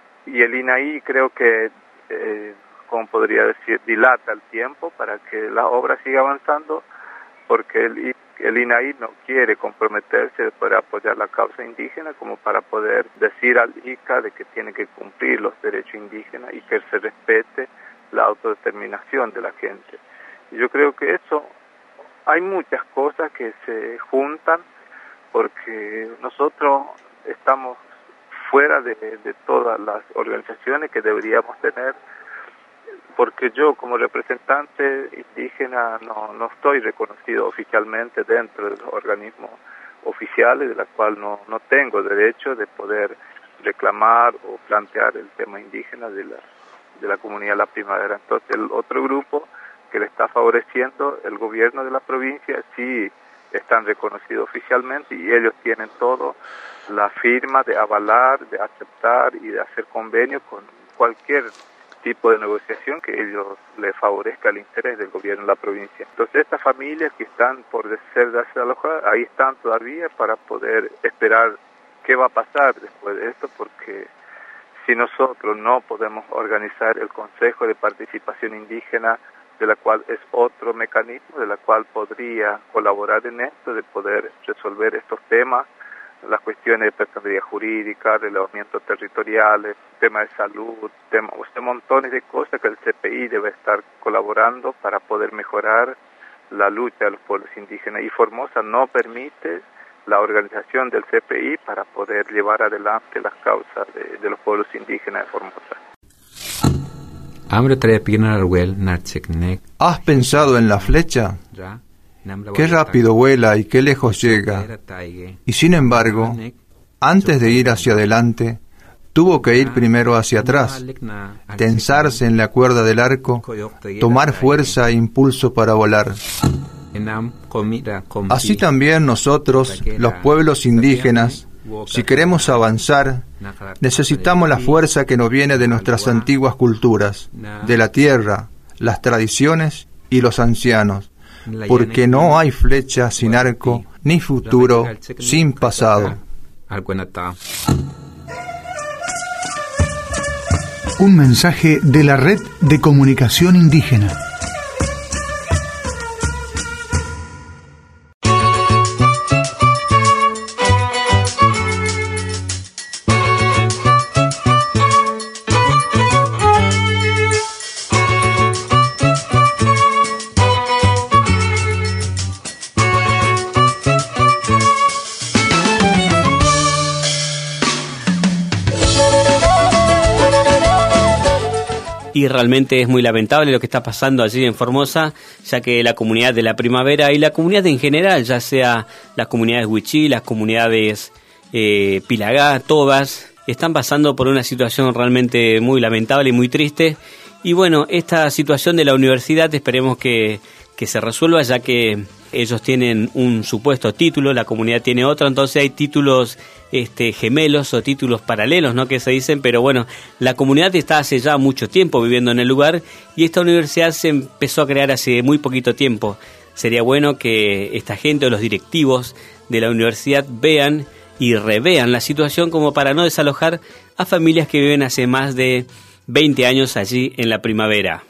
y el I N A I creo que, eh, como podría decir, dilata el tiempo para que la obra siga avanzando, porque el, el I N A I no quiere comprometerse para apoyar la causa indígena, como para poder decir al I C A de que tiene que cumplir los derechos indígenas y que se respete la autodeterminación de la gente. Y yo creo que eso, hay muchas cosas que se juntan, porque nosotros estamos fuera de, de todas las organizaciones que deberíamos tener, porque yo como representante indígena no, no estoy reconocido oficialmente dentro de los organismos oficiales, de la cual no, no tengo derecho de poder reclamar o plantear el tema indígena de la, de la comunidad de La Primavera. Entonces el otro grupo que le está favoreciendo, el gobierno de la provincia, sí están reconocidos oficialmente, y ellos tienen todo la firma de avalar, de aceptar y de hacer convenios con cualquier tipo de negociación que ellos les favorezca el interés del gobierno de la provincia. Entonces estas familias que están por ser desalojadas, ahí están todavía para poder esperar qué va a pasar después de esto, porque si nosotros no podemos organizar el Consejo de Participación Indígena, de la cual es otro mecanismo, de la cual podría colaborar en esto, de poder resolver estos temas, las cuestiones de personalidad jurídica, relevamientos territoriales, temas de salud, temas, o sea, montones de cosas que el C P I debe estar colaborando para poder mejorar la lucha de los pueblos indígenas. Y Formosa no permite la organización del C P I para poder llevar adelante las causas de, de los pueblos indígenas de Formosa. ¿Has pensado en la flecha? Qué rápido vuela y qué lejos llega. Y sin embargo, antes de ir hacia adelante, tuvo que ir primero hacia atrás, tensarse en la cuerda del arco, tomar fuerza e impulso para volar. Así también nosotros, los pueblos indígenas, si queremos avanzar, necesitamos la fuerza que nos viene de nuestras antiguas culturas, de la tierra, las tradiciones y los ancianos, porque no hay flecha sin arco, ni futuro sin pasado. Un mensaje de la Red de Comunicación Indígena. Y realmente es muy lamentable lo que está pasando allí en Formosa, ya que la comunidad de la Primavera y la comunidad en general, ya sea las comunidades Wichí, las comunidades eh, Pilagá, Tobas, están pasando por una situación realmente muy lamentable y muy triste. Y bueno, esta situación de la universidad esperemos que, que se resuelva, ya que ellos tienen un supuesto título, la comunidad tiene otro, entonces hay títulos este, gemelos o títulos paralelos, ¿no?, que se dicen, pero bueno, la comunidad está hace ya mucho tiempo viviendo en el lugar y esta universidad se empezó a crear hace muy poquito tiempo. Sería bueno que esta gente o los directivos de la universidad vean y revean la situación como para no desalojar a familias que viven hace más de veinte años allí en la Primavera.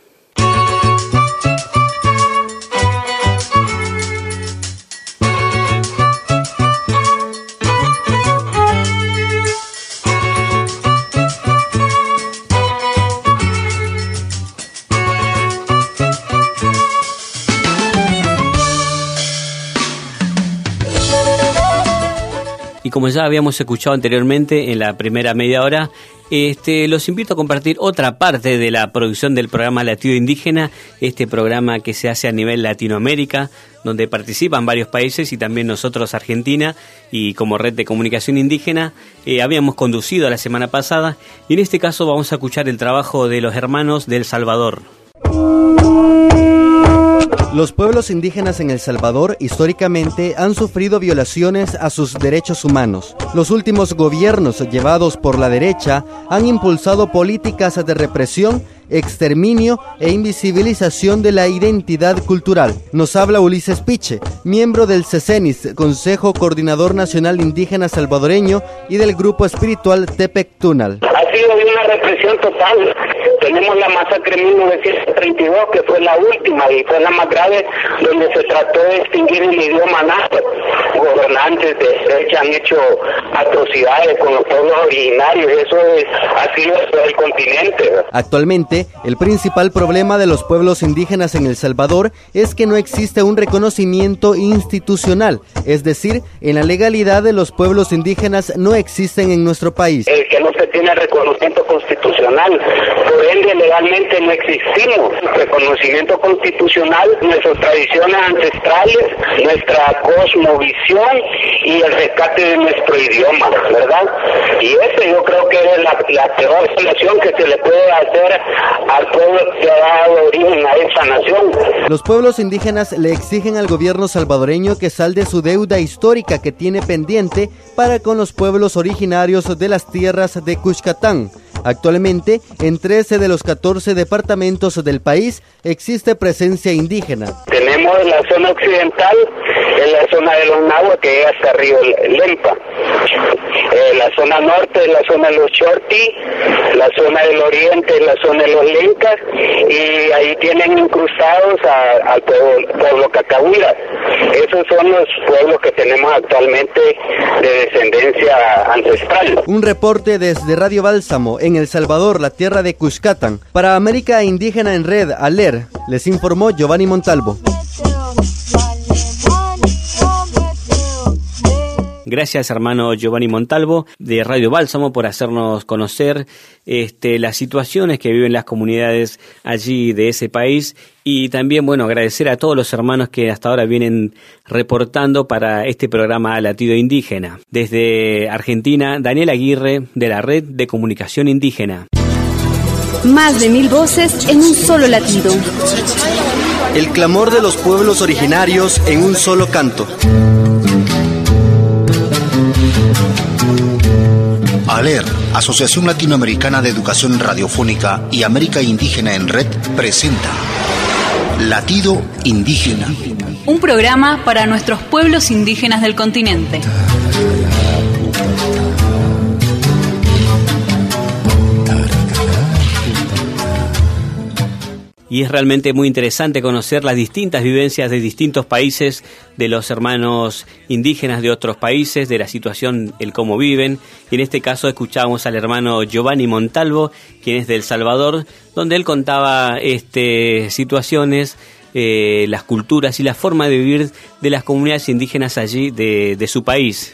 Y como ya habíamos escuchado anteriormente en la primera media hora, este, los invito a compartir otra parte de la producción del programa Latido Indígena, este programa que se hace a nivel Latinoamérica, donde participan varios países y también nosotros, Argentina, y como Red de Comunicación Indígena, eh, habíamos conducido la semana pasada, y en este caso vamos a escuchar el trabajo de los hermanos de El Salvador. Los pueblos indígenas en El Salvador históricamente han sufrido violaciones a sus derechos humanos. Los últimos gobiernos llevados por la derecha han impulsado políticas de represión, exterminio e invisibilización de la identidad cultural. Nos habla Ulises Piche, miembro del CECENIS, Consejo Coordinador Nacional Indígena Salvadoreño, y del grupo espiritual Tepec Tunal. Ha sido una represión total. Tenemos la masacre de mil novecientos treinta y dos, que fue la última y fue la más grave, donde se trató de extinguir el idioma náhuatl. Gobernantes de derecha han hecho atrocidades con los pueblos originarios, y eso es, ha sido el continente. Actualmente, el principal problema de los pueblos indígenas en El Salvador es que no existe un reconocimiento institucional, es decir, en la legalidad de los pueblos indígenas no existen en nuestro país. El que no se tiene reconocimiento constitucional, por ende legalmente no existimos. Reconocimiento constitucional, nuestras tradiciones ancestrales, nuestra cosmovisión y el rescate de nuestro idioma, ¿verdad? Y ese yo creo que es la, la peor solución que se le puede hacer al pueblo que ha dado origen a esa nación. Los pueblos indígenas le exigen al gobierno salvadoreño que salde su deuda histórica que tiene pendiente para con los pueblos originarios de las tierras de Cuscatán. Actualmente, en trece de los catorce departamentos del país existe presencia indígena. Tenemos la zona occidental, en la zona de los Nahuas, que es hasta Río Lempa. Eh, la zona norte es la zona de los Chorti, la zona del oriente es la zona de los Lencas, y ahí tienen incrustados a, al pueblo, pueblo Cacahuira. Esos son los pueblos que tenemos actualmente de descendencia ancestral. Un reporte desde Radio Bálsamo, en El Salvador, la tierra de Cuscatán. Para América Indígena en Red, ALER, les informó Giovanni Montalvo. Gracias, hermano Giovanni Montalvo de Radio Bálsamo, por hacernos conocer este, las situaciones que viven las comunidades allí de ese país, y también, bueno, agradecer a todos los hermanos que hasta ahora vienen reportando para este programa Latido Indígena. Desde Argentina, Daniel Aguirre de la Red de Comunicación Indígena. Más de mil voces en un solo latido. El clamor de los pueblos originarios en un solo canto. ALER, Asociación Latinoamericana de Educación Radiofónica y América Indígena en Red, presenta Latido Indígena. Un programa para nuestros pueblos indígenas del continente. y es realmente muy interesante conocer las distintas vivencias de distintos países, de los hermanos indígenas de otros países, de la situación, el cómo viven. Y en este caso escuchábamos al hermano Giovanni Montalvo, quien es de El Salvador, donde él contaba este, situaciones, eh, las culturas y la forma de vivir de las comunidades indígenas allí de, de su país.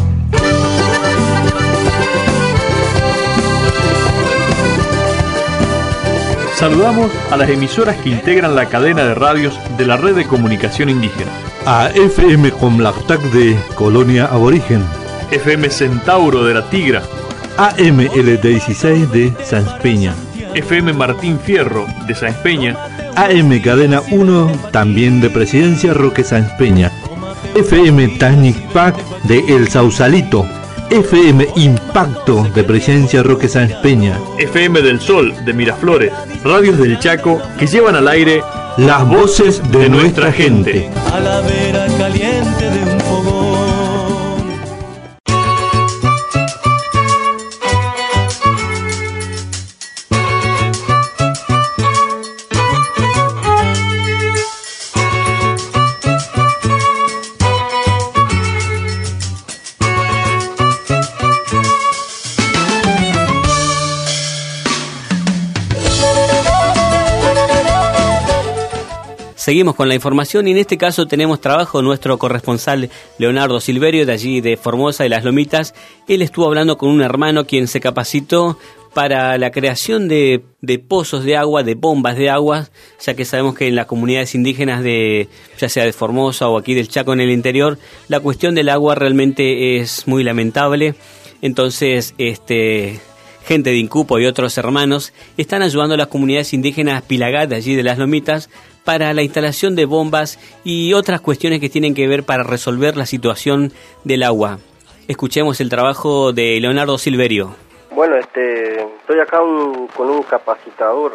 Saludamos a las emisoras que integran la cadena de radios de la Red de Comunicación Indígena. A F M Comlactac de Colonia Aborigen. F M Centauro de La Tigra. A M L dieciséis de Sáenz Peña. F M Martín Fierro de Sáenz Peña. A M Cadena uno también de Presidencia Roque Sáenz Peña. F M Tañicpac de El Sausalito. F M Impacto de Presencia Roque Sáenz Peña. F M del Sol de Miraflores. Radios del Chaco que llevan al aire las voces de, de nuestra gente. gente. A la vera caliente de un fogón. Seguimos con la información y en este caso tenemos trabajo nuestro corresponsal Leonardo Silverio de allí de Formosa de las Lomitas. Él estuvo hablando con un hermano quien se capacitó para la creación de, de pozos de agua, de bombas de agua, ya que sabemos que en las comunidades indígenas de ya sea de Formosa o aquí del Chaco en el interior, la cuestión del agua realmente es muy lamentable. Entonces, este... gente de Incupo y otros hermanos están ayudando a las comunidades indígenas Pilagá de allí de las Lomitas para la instalación de bombas y otras cuestiones que tienen que ver para resolver la situación del agua. Escuchemos el trabajo de Leonardo Silverio. Bueno, este, estoy acá un, con un capacitador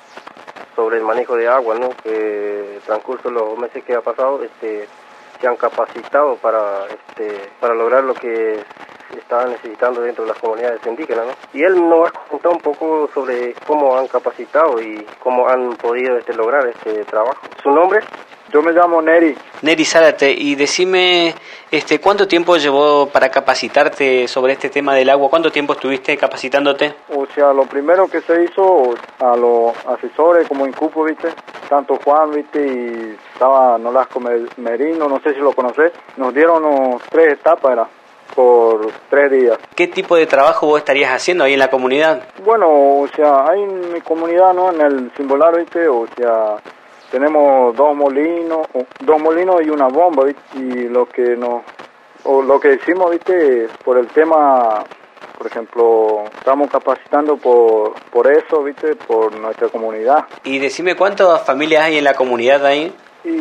sobre el manejo de agua, ¿no? Que transcurso de los meses que ha pasado, este, se han capacitado para, este, para lograr lo que estaban necesitando dentro de las comunidades indígenas, ¿no? Y él nos va a contar un poco sobre cómo han capacitado y cómo han podido este, lograr este trabajo. ¿Su nombre? Yo me llamo Neri. Neri Zárate, y decime, este, ¿cuánto tiempo llevó para capacitarte sobre este tema del agua? ¿Cuánto tiempo estuviste capacitándote? O sea, lo primero que se hizo a los asesores como Incupo, ¿viste? Tanto Juan, ¿viste? Y estaba Nolasco Merino, no sé si lo conocés. Nos dieron unos tres etapas, era, por tres días. ¿Qué tipo de trabajo vos estarías haciendo ahí en la comunidad? Bueno, o sea, hay en mi comunidad, ¿no? En el Cimbolar, ¿viste? O sea, tenemos dos molinos, dos molinos y una bomba, ¿viste? Y lo que nos, o lo que decimos, ¿viste? Por el tema, por ejemplo, estamos capacitando por, por eso, ¿viste? Por nuestra comunidad. Y decime, ¿cuántas familias hay en la comunidad ahí?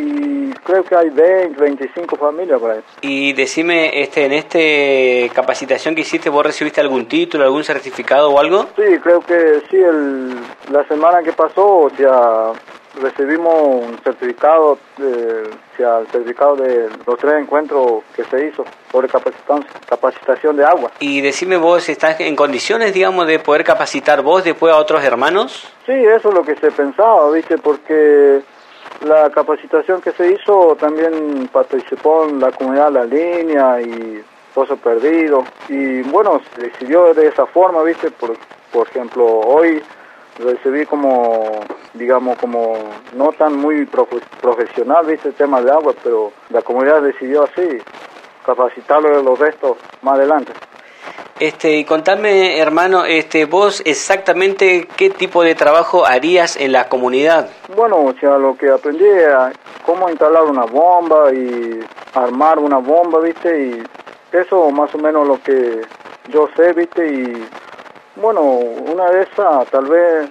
Y creo que hay veinte, veinticinco familias por ahí. Y decime, este, en este capacitación que hiciste, ¿vos recibiste algún título, algún certificado o algo? Sí, creo que sí, el, la semana que pasó, o sea, recibimos un certificado, de, o sea, el certificado de los tres encuentros que se hizo sobre capacitación, capacitación de agua. Y decime vos, ¿estás en condiciones, digamos, de poder capacitar vos después a otros hermanos? Sí, eso es lo que se pensaba, ¿viste? Porque la capacitación que se hizo también participó en la comunidad La Línea y Pozo Perdido. Y bueno, se decidió de esa forma, ¿viste? Por, por ejemplo, hoy recibí como, digamos, como no tan muy profe- profesional, ¿viste? El tema de agua, pero la comunidad decidió así, capacitarlo de los restos más adelante. Este, y contame, hermano, este, vos exactamente qué tipo de trabajo harías en la comunidad. Bueno, o sea, lo que aprendí era cómo instalar una bomba y armar una bomba, ¿viste? Y eso más o menos lo que yo sé, ¿viste? Y bueno, una de esas, tal vez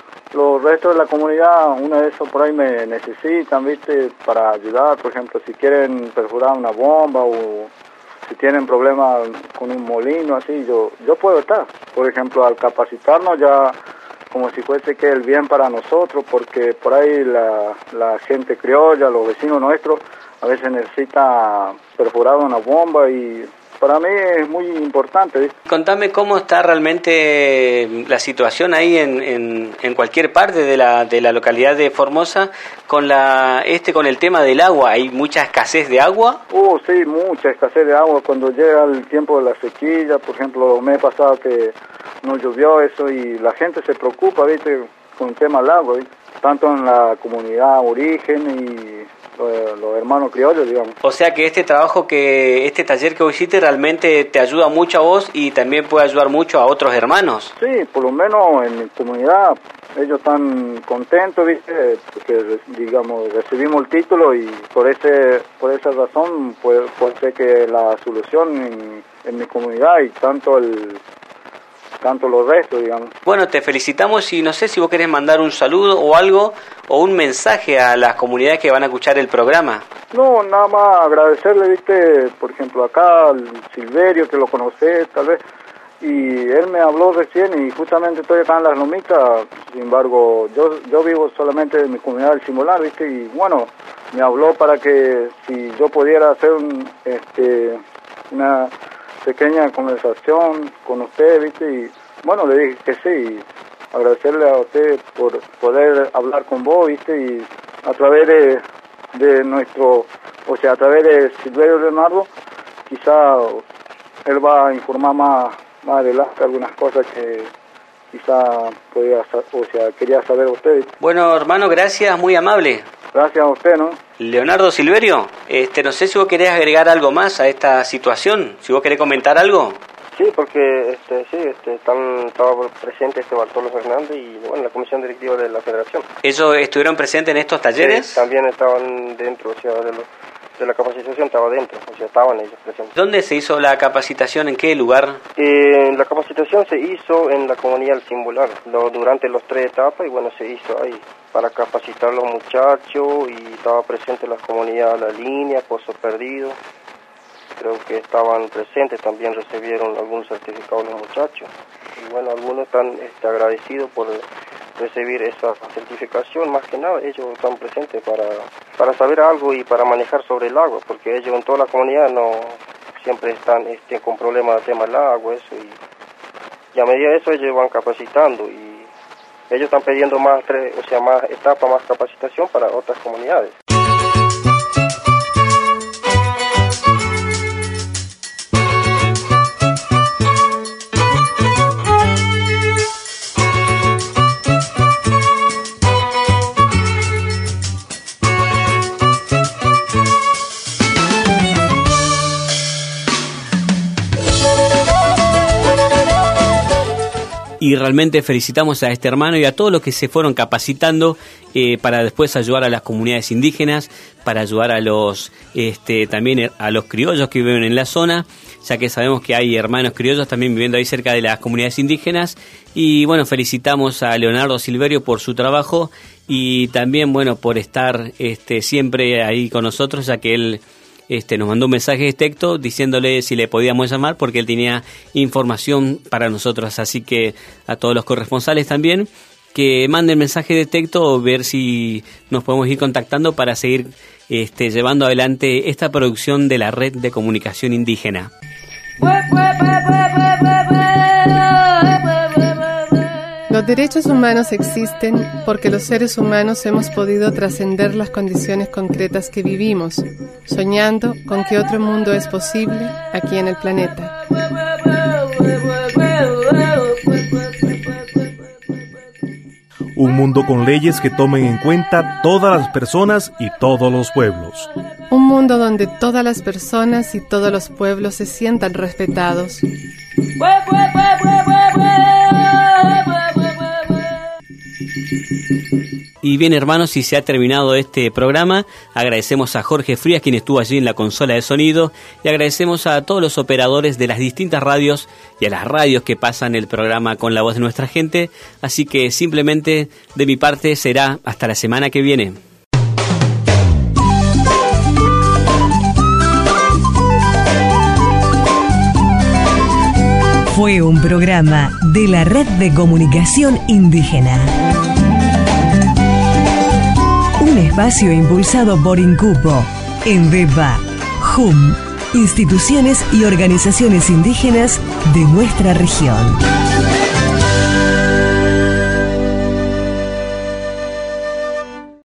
los restos de la comunidad, una de esas por ahí me necesitan, ¿viste? Para ayudar, por ejemplo, si quieren perforar una bomba o si tienen problemas con un molino, así, yo yo puedo estar. Por ejemplo, al capacitarnos ya como si fuese que el bien para nosotros, porque por ahí la, la gente criolla, los vecinos nuestros, a veces necesita perforar una bomba y para mí es muy importante, ¿viste? Contame cómo está realmente la situación ahí en, en, en cualquier parte de la, de la localidad de Formosa con la este con el tema del agua. ¿Hay mucha escasez de agua? Uh, sí, mucha escasez de agua. Cuando llega el tiempo de la sequía, por ejemplo, el mes pasado que no llovió eso y la gente se preocupa, ¿viste? Con el tema del agua, ¿viste? Tanto en la comunidad aborigen y los, los hermanos criollos, digamos. O sea que este trabajo, que este taller que vos hiciste realmente te ayuda mucho a vos y también puede ayudar mucho a otros hermanos. Sí, por lo menos en mi comunidad ellos están contentos, ¿viste? Porque, digamos, recibimos el título y por ese por esa razón puede, puede ser que la solución en, en mi comunidad y tanto el tanto los restos, digamos. Bueno, te felicitamos y no sé si vos querés mandar un saludo o algo, o un mensaje a las comunidades que van a escuchar el programa. No, nada más agradecerle, viste, por ejemplo, acá al Silverio, que lo conocés, tal vez, y él me habló recién y justamente estoy acá en Las Lomitas, sin embargo, yo yo vivo solamente en mi comunidad del Simular, viste, y bueno, me habló para que si yo pudiera hacer un, este, una pequeña conversación con usted, viste, y bueno, le dije que sí, y agradecerle a usted por poder hablar con vos, viste, y a través de, de nuestro, o sea, a través de Silverio Leonardo, quizá él va a informar más, más adelante algunas cosas que quizá podía, o sea, quería saber usted. Bueno, hermano, gracias, muy amable. Gracias a usted, ¿no? Leonardo Silverio, este, no sé si vos querés agregar algo más a esta situación, si vos querés comentar algo. Sí, porque este, sí, este, están, estaba presente este Bartolo Fernández y bueno, la comisión directiva de la federación. ¿Ellos estuvieron presentes en estos talleres? Sí, también estaban dentro, o sea, de, lo, de la capacitación estaba dentro, o sea, estaban ellos presentes. ¿Dónde se hizo la capacitación? ¿En qué lugar? Eh, la capacitación se hizo en la comunidad del Singular, lo, durante las tres etapas y bueno, se hizo ahí para capacitar a los muchachos y estaba presente la comunidad La Línea, Pozo Perdido. Creo que estaban presentes, también recibieron algún certificado los muchachos. Y bueno, algunos están este, agradecidos por recibir esa certificación, más que nada ellos están presentes para, para saber algo y para manejar sobre el agua, porque ellos en toda la comunidad no siempre están este, con problemas de tema del agua, eso, y, y a medida de eso ellos van capacitando y ellos están pidiendo más, o sea, más etapas, más capacitación para otras comunidades. Y realmente felicitamos a este hermano y a todos los que se fueron capacitando eh, para después ayudar a las comunidades indígenas, para ayudar a los este, también a los criollos que viven en la zona, ya que sabemos que hay hermanos criollos también viviendo ahí cerca de las comunidades indígenas. Y bueno, felicitamos a Leonardo Silverio por su trabajo y también bueno por estar este, siempre ahí con nosotros, ya que él Este, nos mandó un mensaje de texto diciéndole si le podíamos llamar porque él tenía información para nosotros, así que a todos los corresponsales también que manden mensaje de texto o ver si nos podemos ir contactando para seguir este, llevando adelante esta producción de la Red de Comunicación Indígena. Los derechos humanos existen porque los seres humanos hemos podido trascender las condiciones concretas que vivimos, soñando con que otro mundo es posible aquí en el planeta. Un mundo con leyes que tomen en cuenta todas las personas y todos los pueblos. Un mundo donde todas las personas y todos los pueblos se sientan respetados. Y bien, hermanos, y se ha terminado este programa. Agradecemos a Jorge Frías, quien estuvo allí en la consola de sonido, y agradecemos a todos los operadores de las distintas radios y a las radios que pasan el programa con la voz de nuestra gente. Así que simplemente de mi parte será hasta la semana que viene. Fue un programa de la Red de Comunicación Indígena. Un espacio impulsado por INCUPO, ENDEPA, J U M, instituciones y organizaciones indígenas de nuestra región.